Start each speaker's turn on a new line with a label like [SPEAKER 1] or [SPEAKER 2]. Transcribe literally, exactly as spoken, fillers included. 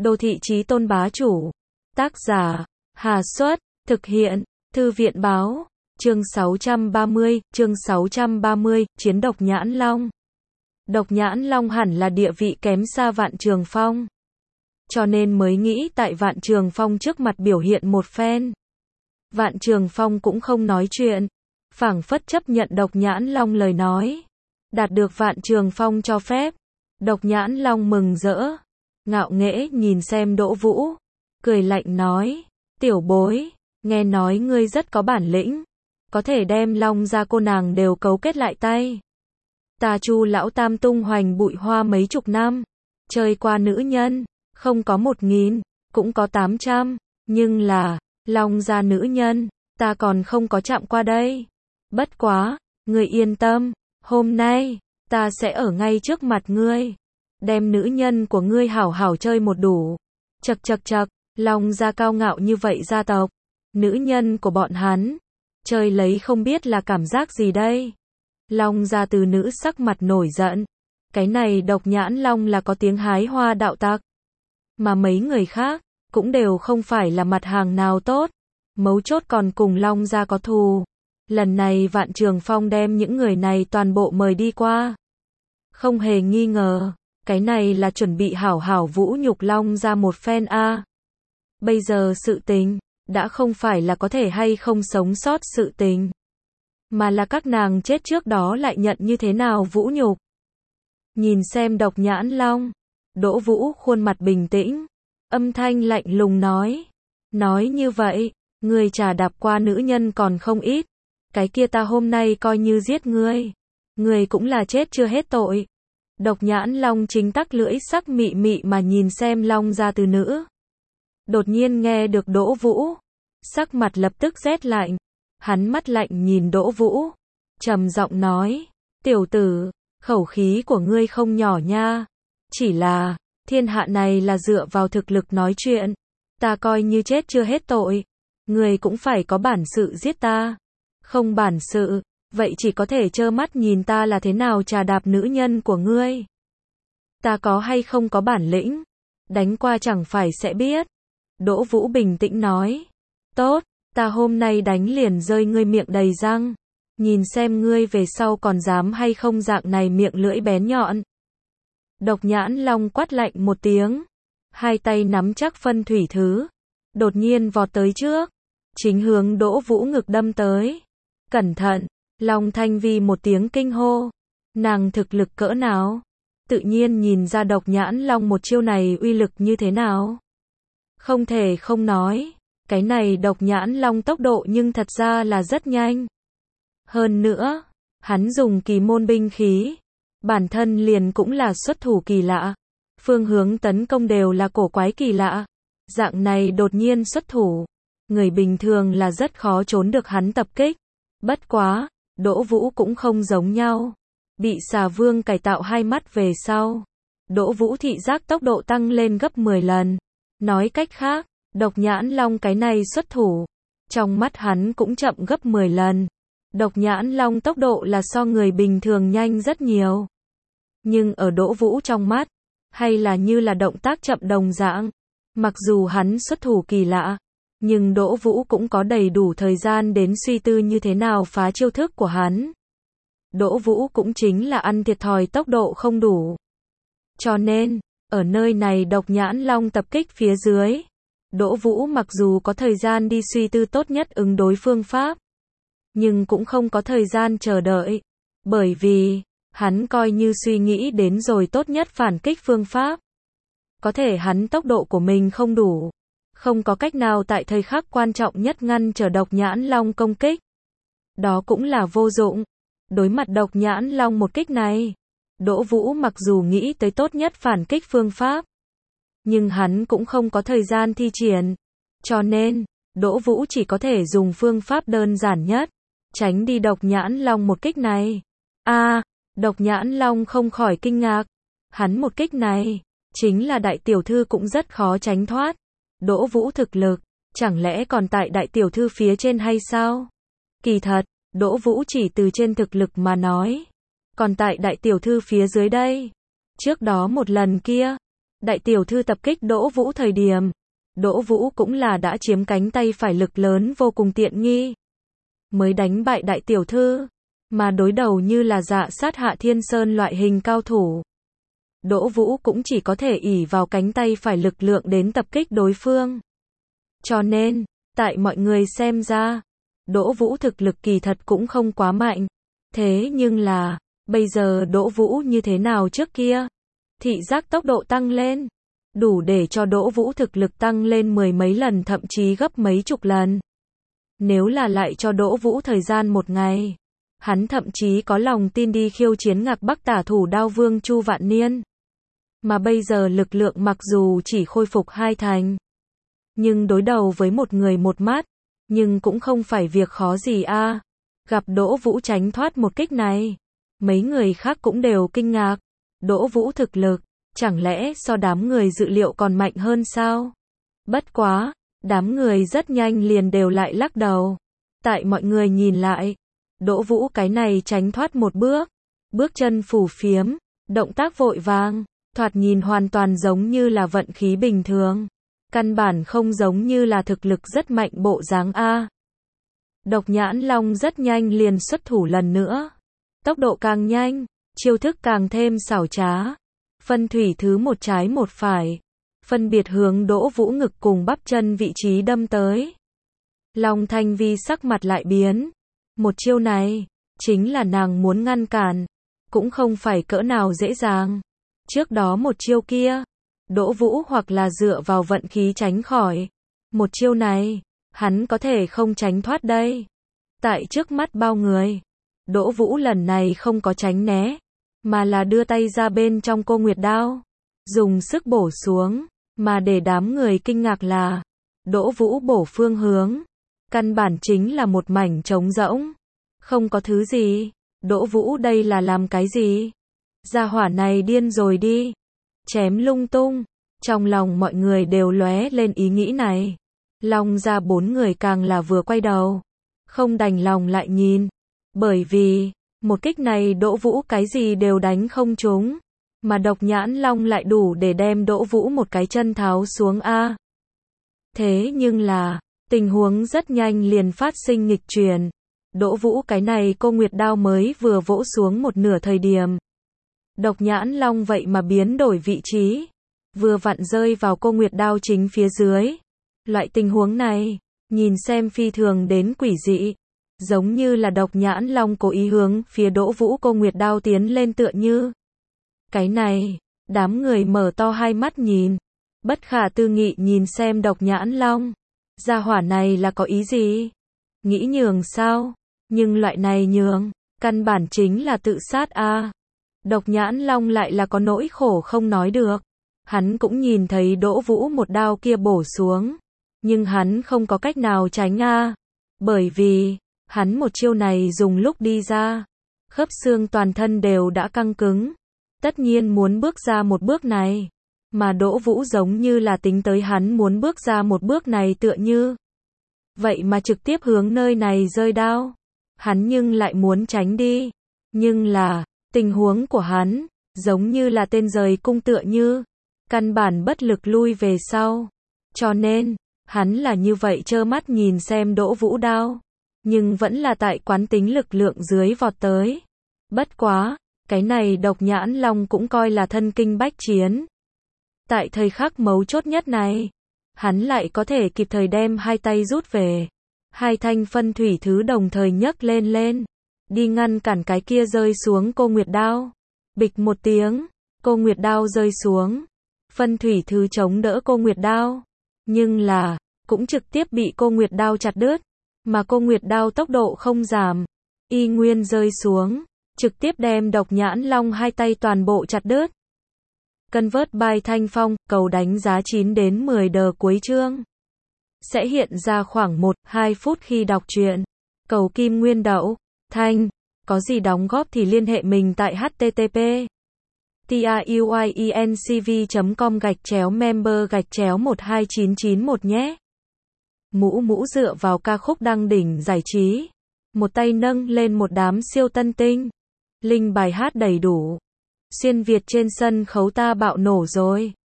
[SPEAKER 1] Đô thị chí tôn bá chủ. Tác giả, Hà Xuất, thực hiện, Thư viện báo, chương sáu trăm ba mươi, chương sáu trăm ba mươi, chiến độc nhãn long. Độc nhãn long hẳn là địa vị kém xa Vạn Trường Phong. Cho nên mới nghĩ tại Vạn Trường Phong trước mặt biểu hiện một phen. Vạn Trường Phong cũng không nói chuyện, phảng phất chấp nhận độc nhãn long lời nói. Đạt được Vạn Trường Phong cho phép, độc nhãn long mừng rỡ, ngạo nghễ nhìn xem Đỗ Vũ, cười lạnh nói, tiểu bối, nghe nói ngươi rất có bản lĩnh, có thể đem Long gia cô nàng đều cấu kết lại tay. Ta Chu lão tam tung hoành bụi hoa mấy chục năm, chơi qua nữ nhân, không có một nghìn, cũng có tám trăm, nhưng là, Long gia nữ nhân, ta còn không có chạm qua đây. Bất quá, ngươi yên tâm, hôm nay, ta sẽ ở ngay trước mặt ngươi, đem nữ nhân của ngươi hảo hảo chơi một đủ. Chậc chậc chậc, Long gia cao ngạo như vậy gia tộc, nữ nhân của bọn hắn, chơi lấy không biết là cảm giác gì đây. Long gia từ nữ sắc mặt nổi giận, cái này độc nhãn long là có tiếng hái hoa đạo tặc, mà mấy người khác, cũng đều không phải là mặt hàng nào tốt, mấu chốt còn cùng Long gia có thù. Lần này Vạn Trường Phong đem những người này toàn bộ mời đi qua. Không hề nghi ngờ, cái này là chuẩn bị hảo hảo vũ nhục Long gia một phen a. Bây giờ sự tình, đã không phải là có thể hay không sống sót sự tình, mà là các nàng chết trước đó lại nhận như thế nào vũ nhục. Nhìn xem độc nhãn long, Đỗ Vũ khuôn mặt bình tĩnh, âm thanh lạnh lùng nói, nói như vậy, ngươi trà đạp qua nữ nhân còn không ít, cái kia ta hôm nay coi như giết ngươi, ngươi cũng là chết chưa hết tội. Độc nhãn long chính tắc lưỡi sắc mị mị mà nhìn xem Long gia từ nữ. Đột nhiên nghe được Đỗ Vũ, sắc mặt lập tức rét lạnh, hắn mắt lạnh nhìn Đỗ Vũ, trầm giọng nói, tiểu tử, khẩu khí của ngươi không nhỏ nha, chỉ là, thiên hạ này là dựa vào thực lực nói chuyện, ta coi như chết chưa hết tội, ngươi cũng phải có bản sự giết ta, không bản sự, vậy chỉ có thể trơ mắt nhìn ta là thế nào trà đạp nữ nhân của ngươi. Ta có hay không có bản lĩnh, đánh qua chẳng phải sẽ biết. Đỗ Vũ bình tĩnh nói, tốt, ta hôm nay đánh liền rơi ngươi miệng đầy răng, nhìn xem ngươi về sau còn dám hay không dạng này miệng lưỡi bén nhọn. Độc nhãn long quát lạnh một tiếng, hai tay nắm chắc phân thủy thứ, đột nhiên vọt tới trước, chính hướng Đỗ Vũ ngực đâm tới. Cẩn thận, Long Thanh Vi một tiếng kinh hô, nàng thực lực cỡ nào, tự nhiên nhìn ra độc nhãn long một chiêu này uy lực như thế nào. Không thể không nói, cái này độc nhãn long tốc độ nhưng thật ra là rất nhanh. Hơn nữa, hắn dùng kỳ môn binh khí, bản thân liền cũng là xuất thủ kỳ lạ, phương hướng tấn công đều là cổ quái kỳ lạ, dạng này đột nhiên xuất thủ, người bình thường là rất khó trốn được hắn tập kích. Bất quá, Đỗ Vũ cũng không giống nhau, bị xà vương cải tạo hai mắt về sau, Đỗ Vũ thị giác tốc độ tăng lên gấp mười lần. Nói cách khác, độc nhãn long cái này xuất thủ, trong mắt hắn cũng chậm gấp mười lần. Độc nhãn long tốc độ là so người bình thường nhanh rất nhiều. Nhưng ở Đỗ Vũ trong mắt, hay là như là động tác chậm đồng dạng. Mặc dù hắn xuất thủ kỳ lạ, nhưng Đỗ Vũ cũng có đầy đủ thời gian đến suy tư như thế nào phá chiêu thức của hắn. Đỗ Vũ cũng chính là ăn thiệt thòi tốc độ không đủ. Cho nên, ở nơi này độc nhãn long tập kích phía dưới, Đỗ Vũ mặc dù có thời gian đi suy tư tốt nhất ứng đối phương pháp, nhưng cũng không có thời gian chờ đợi, bởi vì, hắn coi như suy nghĩ đến rồi tốt nhất phản kích phương pháp. Có thể hắn tốc độ của mình không đủ, không có cách nào tại thời khắc quan trọng nhất ngăn trở độc nhãn long công kích. Đó cũng là vô dụng. Đối mặt độc nhãn long một kích này, Đỗ Vũ mặc dù nghĩ tới tốt nhất phản kích phương pháp, nhưng hắn cũng không có thời gian thi triển. Cho nên, Đỗ Vũ chỉ có thể dùng phương pháp đơn giản nhất, tránh đi độc nhãn long một kích này. A, à, độc nhãn long không khỏi kinh ngạc. Hắn một kích này, chính là đại tiểu thư cũng rất khó tránh thoát. Đỗ Vũ thực lực, chẳng lẽ còn tại đại tiểu thư phía trên hay sao? Kỳ thật, Đỗ Vũ chỉ từ trên thực lực mà nói, còn tại đại tiểu thư phía dưới đây. Trước đó một lần kia, đại tiểu thư tập kích Đỗ Vũ thời điểm, Đỗ Vũ cũng là đã chiếm cánh tay phải lực lớn vô cùng tiện nghi, mới đánh bại đại tiểu thư, mà đối đầu như là Dạ Sát Hạ Thiên Sơn loại hình cao thủ. Đỗ Vũ cũng chỉ có thể ỷ vào cánh tay phải lực lượng đến tập kích đối phương. Cho nên, tại mọi người xem ra, Đỗ Vũ thực lực kỳ thật cũng không quá mạnh. Thế nhưng là, bây giờ Đỗ Vũ như thế nào trước kia? Thị giác tốc độ tăng lên, đủ để cho Đỗ Vũ thực lực tăng lên mười mấy lần thậm chí gấp mấy chục lần. Nếu là lại cho Đỗ Vũ thời gian một ngày, hắn thậm chí có lòng tin đi khiêu chiến Ngạc Bắc tả thủ đao vương Chu Vạn Niên. Mà bây giờ lực lượng mặc dù chỉ khôi phục hai thành, nhưng đối đầu với một người một mắt, nhưng cũng không phải việc khó gì a. Gặp Đỗ Vũ tránh thoát một kích này, mấy người khác cũng đều kinh ngạc. Đỗ Vũ thực lực, chẳng lẽ so đám người dự liệu còn mạnh hơn sao? Bất quá, đám người rất nhanh liền đều lại lắc đầu. Tại mọi người nhìn lại, Đỗ Vũ cái này tránh thoát một bước, bước chân phù phiếm, động tác vội vàng, thoạt nhìn hoàn toàn giống như là vận khí bình thường, căn bản không giống như là thực lực rất mạnh bộ dáng a. Độc Nhãn Long rất nhanh liền xuất thủ lần nữa, tốc độ càng nhanh, chiêu thức càng thêm xảo trá, phân thủy thứ một trái một phải, phân biệt hướng Đỗ Vũ ngực cùng bắp chân vị trí đâm tới. Long Thanh Vi sắc mặt lại biến, một chiêu này, chính là nàng muốn ngăn cản, cũng không phải cỡ nào dễ dàng. Trước đó một chiêu kia, Đỗ Vũ hoặc là dựa vào vận khí tránh khỏi, một chiêu này, hắn có thể không tránh thoát đây. Tại trước mắt bao người, Đỗ Vũ lần này không có tránh né, mà là đưa tay ra bên trong cô Nguyệt đao, dùng sức bổ xuống, mà để đám người kinh ngạc là, Đỗ Vũ bổ phương hướng, căn bản chính là một mảnh trống rỗng, không có thứ gì. Đỗ Vũ đây là làm cái gì? Gia hỏa này điên rồi đi, chém lung tung. Trong lòng mọi người đều lóe lên ý nghĩ này. Long gia bốn người càng là vừa quay đầu, không đành lòng lại nhìn, bởi vì một kích này Đỗ Vũ cái gì đều đánh không trúng, mà Độc Nhãn Long lại đủ để đem Đỗ Vũ một cái chân tháo xuống a. Thế nhưng là, tình huống rất nhanh liền phát sinh nghịch chuyển. Đỗ Vũ cái này cô Nguyệt đao mới vừa vỗ xuống một nửa thời điểm, Độc Nhãn Long vậy mà biến đổi vị trí, vừa vặn rơi vào cô Nguyệt đao chính phía dưới. Loại tình huống này, nhìn xem phi thường đến quỷ dị, giống như là Độc Nhãn Long cố ý hướng phía Đỗ Vũ cô Nguyệt đao tiến lên tựa như. Cái này, đám người mở to hai mắt nhìn, bất khả tư nghị nhìn xem Độc Nhãn Long. Gia hỏa này là có ý gì? Nghĩ nhường sao? Nhưng loại này nhường, căn bản chính là tự sát a. Độc Nhãn Long lại là có nỗi khổ không nói được. Hắn cũng nhìn thấy Đỗ Vũ một đao kia bổ xuống, nhưng hắn không có cách nào tránh a, bởi vì hắn một chiêu này dùng lúc đi ra, khớp xương toàn thân đều đã căng cứng, tất nhiên muốn bước ra một bước này, mà Đỗ Vũ giống như là tính tới hắn muốn bước ra một bước này tựa như. Vậy mà trực tiếp hướng nơi này rơi đao, hắn nhưng lại muốn tránh đi, nhưng là, tình huống của hắn, giống như là tên rời cung tựa như, căn bản bất lực lui về sau, cho nên, hắn là như vậy trơ mắt nhìn xem Đỗ Vũ đao, nhưng vẫn là tại quán tính lực lượng dưới vọt tới. Bất quá, cái này Độc Nhãn Long cũng coi là thân kinh bách chiến. Tại thời khắc mấu chốt nhất này, hắn lại có thể kịp thời đem hai tay rút về, hai thanh phân thủy thứ đồng thời nhấc lên lên, đi ngăn cản cái kia rơi xuống cô Nguyệt đao. Bịch một tiếng, cô Nguyệt đao rơi xuống, phân thủy thứ chống đỡ cô Nguyệt đao, nhưng là, cũng trực tiếp bị cô Nguyệt đao chặt đứt, mà cô Nguyệt đao tốc độ không giảm, y nguyên rơi xuống, trực tiếp đem Độc Nhãn Long hai tay toàn bộ chặt đứt. Convert by Thanh Phong, cầu đánh giá chín đến mười đờ cuối chương. Sẽ hiện ra khoảng một đến hai phút khi đọc truyện. Cầu Kim Nguyên Đậu, Thanh, có gì đóng góp thì liên hệ mình tại h t t p truyencv chấm com gạch chéo member gạch chéo một hai chín chín một nhé. Mũ mũ dựa vào ca khúc đăng đỉnh giải trí, một tay nâng lên một đám siêu tân tinh, linh bài hát đầy đủ, xuyên Việt trên sân khấu ta bạo nổ rồi.